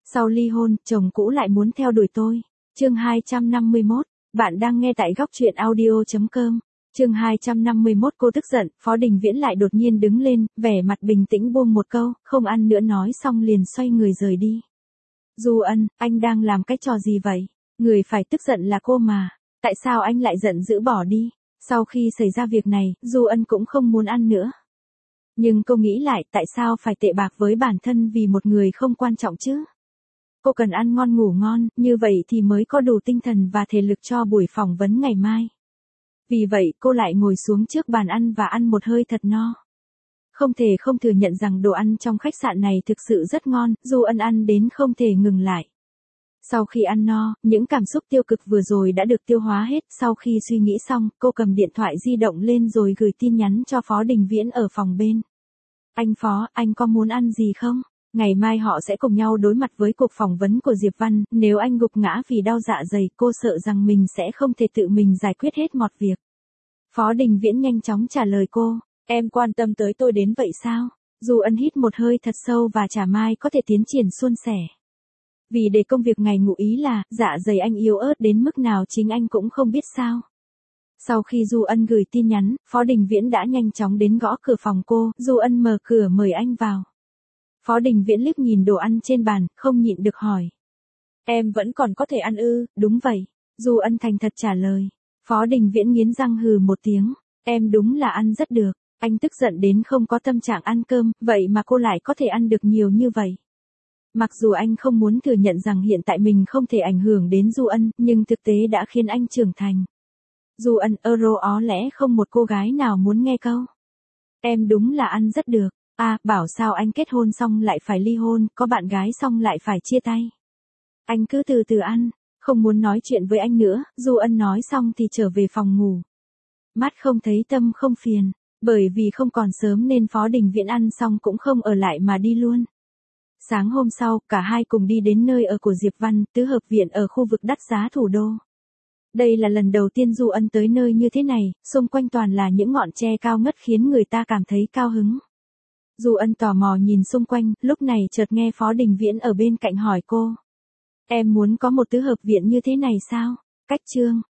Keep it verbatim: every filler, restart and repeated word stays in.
Sau ly hôn, chồng cũ lại muốn theo đuổi tôi. Chương hai trăm năm mươi mốt, bạn đang nghe tại góc truyện audio chấm com. Chương hai trăm năm mươi mốt cô tức giận, Phó Đình Viễn lại đột nhiên đứng lên, vẻ mặt bình tĩnh buông một câu, không ăn nữa nói xong liền xoay người rời đi. Du Ân, anh đang làm cái trò gì vậy? Người phải tức giận là cô mà. Tại sao anh lại giận dữ bỏ đi? Sau khi xảy ra việc này, Du Ân cũng không muốn ăn nữa. Nhưng cô nghĩ lại, tại sao phải tệ bạc với bản thân vì một người không quan trọng chứ? Cô cần ăn ngon ngủ ngon, như vậy thì mới có đủ tinh thần và thể lực cho buổi phỏng vấn ngày mai. Vì vậy cô lại ngồi xuống trước bàn ăn và ăn một hơi thật no. Không thể không thừa nhận rằng đồ ăn trong khách sạn này thực sự rất ngon, Du Ân ăn đến không thể ngừng lại. Sau khi ăn no, những cảm xúc tiêu cực vừa rồi đã được tiêu hóa hết, sau khi suy nghĩ xong, cô cầm điện thoại di động lên rồi gửi tin nhắn cho Phó Đình Viễn ở phòng bên. Anh Phó, anh có muốn ăn gì không? Ngày mai họ sẽ cùng nhau đối mặt với cuộc phỏng vấn của Diệp Văn, nếu anh gục ngã vì đau dạ dày, cô sợ rằng mình sẽ không thể tự mình giải quyết hết mọi việc. Phó Đình Viễn nhanh chóng trả lời cô, em quan tâm tới tôi đến vậy sao? Du Ân hít một hơi thật sâu và trả mai có thể tiến triển suôn sẻ. Vì để công việc ngày ngụ ý là, dạ dày anh yếu ớt đến mức nào chính anh cũng không biết sao. Sau khi Du Ân gửi tin nhắn, Phó Đình Viễn đã nhanh chóng đến gõ cửa phòng cô, Du Ân mở cửa mời anh vào. Phó Đình Viễn liếc nhìn đồ ăn trên bàn, không nhịn được hỏi. Em vẫn còn có thể ăn ư? Đúng vậy. Du Ân thành thật trả lời. Phó Đình Viễn nghiến răng hừ một tiếng. Em đúng là ăn rất được. Anh tức giận đến không có tâm trạng ăn cơm, vậy mà cô lại có thể ăn được nhiều như vậy. Mặc dù anh không muốn thừa nhận rằng hiện tại mình không thể ảnh hưởng đến Du Ân, nhưng thực tế đã khiến anh trưởng thành. Du Ân euro ó lẽ không một cô gái nào muốn nghe câu. Em đúng là ăn rất được. À, bảo sao anh kết hôn xong lại phải ly hôn, có bạn gái xong lại phải chia tay. Anh cứ từ từ ăn, không muốn nói chuyện với anh nữa, Du Ân nói xong thì trở về phòng ngủ. Mắt không thấy tâm không phiền, bởi vì không còn sớm nên Phó Đình Viễn ăn xong cũng không ở lại mà đi luôn. Sáng hôm sau, cả hai cùng đi đến nơi ở của Diệp Văn, tứ hợp viện ở khu vực đắt giá thủ đô. Đây là lần đầu tiên Du Ân tới nơi như thế này, xung quanh toàn là những ngọn tre cao ngất khiến người ta cảm thấy cao hứng. Du Ân tò mò nhìn xung quanh, lúc này chợt nghe Phó Đình Viễn ở bên cạnh hỏi cô. Em muốn có một tứ hợp viện như thế này sao? Cách chương.